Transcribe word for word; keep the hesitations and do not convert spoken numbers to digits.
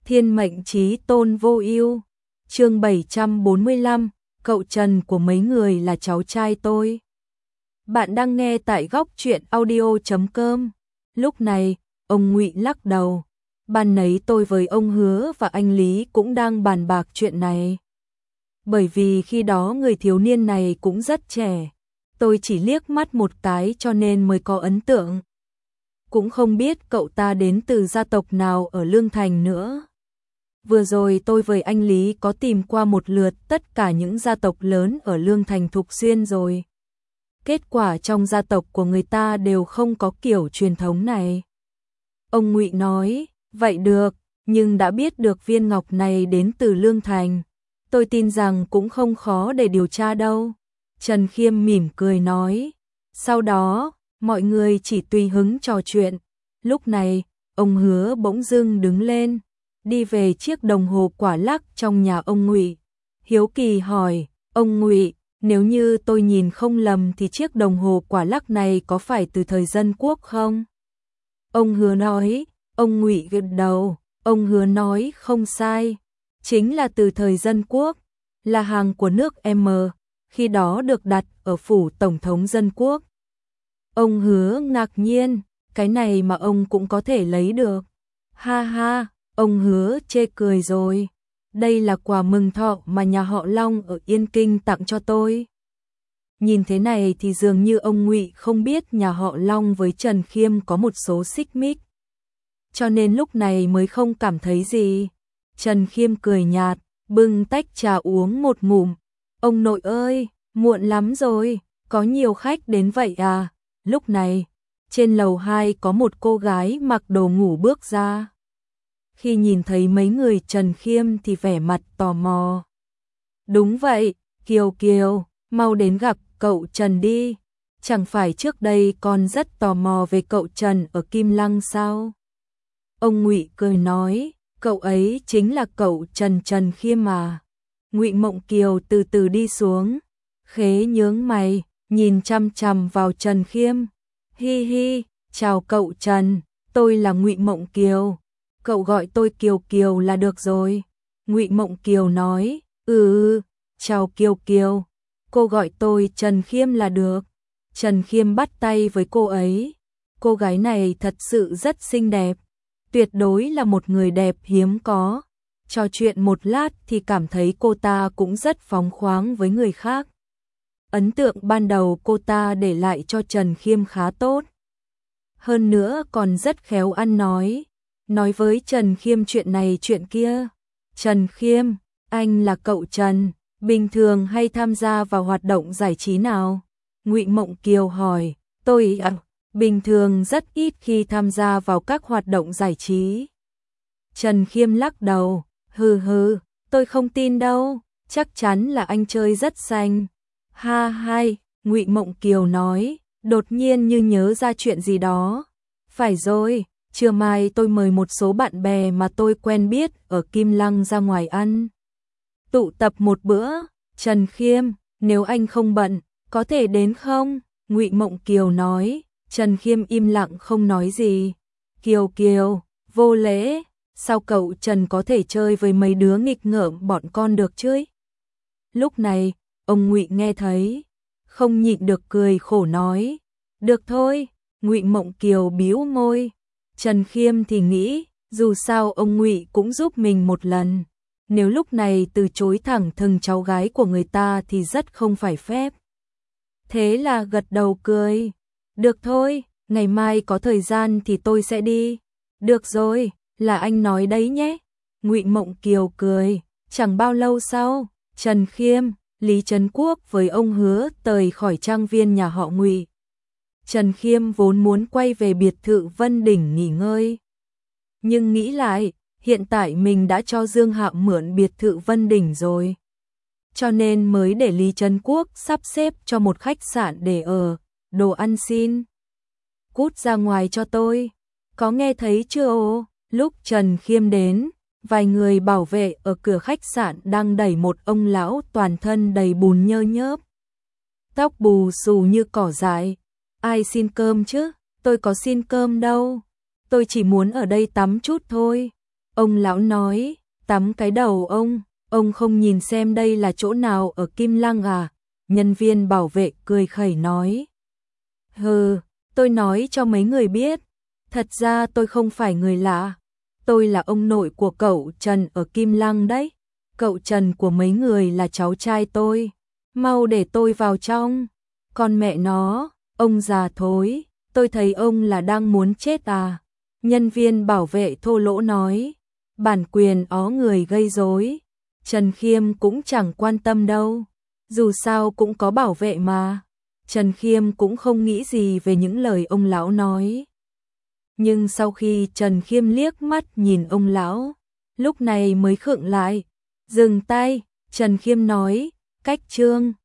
Thiên mệnh chí tôn vô ưu. Chương bảy trăm bốn mươi lăm, cậu Trần của mấy người là cháu trai tôi. Bạn đang nghe tại góc truyện audio chấm com. Lúc này, ông Ngụy lắc đầu. Ban nấy tôi với ông Hứa và anh Lý cũng đang bàn bạc chuyện này. Bởi vì khi đó người thiếu niên này cũng rất trẻ. Tôi chỉ liếc mắt một cái cho nên mới có ấn tượng. Cũng không biết cậu ta đến từ gia tộc nào ở Lương Thành nữa. Vừa rồi tôi với anh Lý có tìm qua một lượt tất cả những gia tộc lớn ở Lương Thành Thục Xuyên rồi. Kết quả trong gia tộc của người ta đều không có kiểu truyền thống này. Ông Ngụy nói, vậy được, nhưng đã biết được viên ngọc này đến từ Lương Thành. Tôi tin rằng cũng không khó để điều tra đâu. Trần Khiêm mỉm cười nói. Sau đó, mọi người chỉ tùy hứng trò chuyện. Lúc này, ông Hứa bỗng dưng đứng lên, đi về chiếc đồng hồ quả lắc trong nhà ông Ngụy. Hiếu kỳ hỏi, ông Ngụy, nếu như tôi nhìn không lầm thì chiếc đồng hồ quả lắc này có phải từ thời Dân Quốc không? Ông Hứa nói, ông Ngụy gật đầu, ông Hứa nói không sai, chính là từ thời Dân Quốc, là hàng của nước M, khi đó được đặt ở phủ Tổng thống Dân Quốc. Ông Hứa ngạc nhiên, cái này mà ông cũng có thể lấy được. Ha ha, ông Hứa chê cười rồi. Đây là quà mừng thọ mà nhà họ Long ở Yên Kinh tặng cho tôi. Nhìn thế này thì dường như ông Ngụy không biết nhà họ Long với Trần Khiêm có một số xích mích. Cho nên lúc này mới không cảm thấy gì. Trần Khiêm cười nhạt, bưng tách trà uống một ngụm. Ông nội ơi, muộn lắm rồi, có nhiều khách đến vậy à? Lúc này, trên lầu hai có một cô gái mặc đồ ngủ bước ra. Khi nhìn thấy mấy người Trần Khiêm thì vẻ mặt tò mò. Đúng vậy, Kiều Kiều, mau đến gặp cậu Trần đi. Chẳng phải trước đây con rất tò mò về cậu Trần ở Kim Lăng sao? Ông Ngụy cười nói, cậu ấy chính là cậu Trần Trần Khiêm mà. Ngụy Mộng Kiều từ từ đi xuống, khế nhướng mày, nhìn chăm chăm vào Trần Khiêm. Hi hi, chào cậu Trần, tôi là Ngụy Mộng Kiều. Cậu gọi tôi Kiều Kiều là được rồi. Ngụy Mộng Kiều nói, ừ, chào Kiều Kiều, cô gọi tôi Trần Khiêm là được. Trần Khiêm bắt tay với cô ấy. Cô gái này thật sự rất xinh đẹp, tuyệt đối là một người đẹp hiếm có. Trò chuyện một lát thì cảm thấy cô ta cũng rất phóng khoáng với người khác. Ấn tượng ban đầu cô ta để lại cho Trần Khiêm khá tốt. Hơn nữa còn rất khéo ăn nói. Nói với Trần Khiêm chuyện này chuyện kia. Trần Khiêm, anh là cậu Trần, bình thường hay tham gia vào hoạt động giải trí nào? Ngụy Mộng Kiều hỏi, tôi à, bình thường rất ít khi tham gia vào các hoạt động giải trí. Trần Khiêm lắc đầu, hừ hừ, tôi không tin đâu, chắc chắn là anh chơi rất xanh. Ha hai, Ngụy Mộng Kiều nói, đột nhiên như nhớ ra chuyện gì đó. Phải rồi, trưa mai tôi mời một số bạn bè mà tôi quen biết ở Kim Lăng ra ngoài ăn. Tụ tập một bữa. Trần Khiêm, nếu anh không bận, có thể đến không? Ngụy Mộng Kiều nói. Trần Khiêm im lặng không nói gì. Kiều Kiều, vô lễ, sao cậu Trần có thể chơi với mấy đứa nghịch ngợm bọn con được chứ? Lúc này, ông Ngụy nghe thấy, không nhịn được cười khổ nói. Được thôi, Ngụy Mộng Kiều bĩu môi. Trần Khiêm thì nghĩ, dù sao ông Ngụy cũng giúp mình một lần. Nếu lúc này từ chối thẳng thừng cháu gái của người ta thì rất không phải phép. Thế là gật đầu cười. Được thôi, ngày mai có thời gian thì tôi sẽ đi. Được rồi, là anh nói đấy nhé. Ngụy Mộng Kiều cười. Chẳng bao lâu sau, Trần Khiêm, Lý Trấn Quốc với ông Hứa rời khỏi trang viên nhà họ Ngụy. Trần Khiêm vốn muốn quay về biệt thự Vân Đỉnh nghỉ ngơi. Nhưng nghĩ lại, hiện tại mình đã cho Dương Hạo mượn biệt thự Vân Đỉnh rồi. Cho nên mới để Lý Trấn Quốc sắp xếp cho một khách sạn để ở, đồ ăn xin. Cút ra ngoài cho tôi. Có nghe thấy chưa ô? Lúc Trần Khiêm đến, vài người bảo vệ ở cửa khách sạn đang đẩy một ông lão toàn thân đầy bùn nhơ nhớp. Tóc bù xù như cỏ dại. Ai xin cơm chứ? Tôi có xin cơm đâu. Tôi chỉ muốn ở đây tắm chút thôi. Ông lão nói, tắm cái đầu ông, ông không nhìn xem đây là chỗ nào ở Kim Lăng à? Nhân viên bảo vệ cười khẩy nói. Hừ, tôi nói cho mấy người biết, thật ra tôi không phải người lạ, tôi là ông nội của cậu Trần ở Kim Lăng đấy. Cậu Trần của mấy người là cháu trai tôi, mau để tôi vào trong. Con mẹ nó, ông già thối, tôi thấy ông là đang muốn chết à? Nhân viên bảo vệ thô lỗ nói, bản quyền ó người gây rối. Trần Khiêm cũng chẳng quan tâm đâu, dù sao cũng có bảo vệ mà. Trần Khiêm cũng không nghĩ gì về những lời ông lão nói. Nhưng sau khi Trần Khiêm liếc mắt nhìn ông lão, lúc này mới khựng lại, dừng tay. Trần Khiêm nói, cách trương.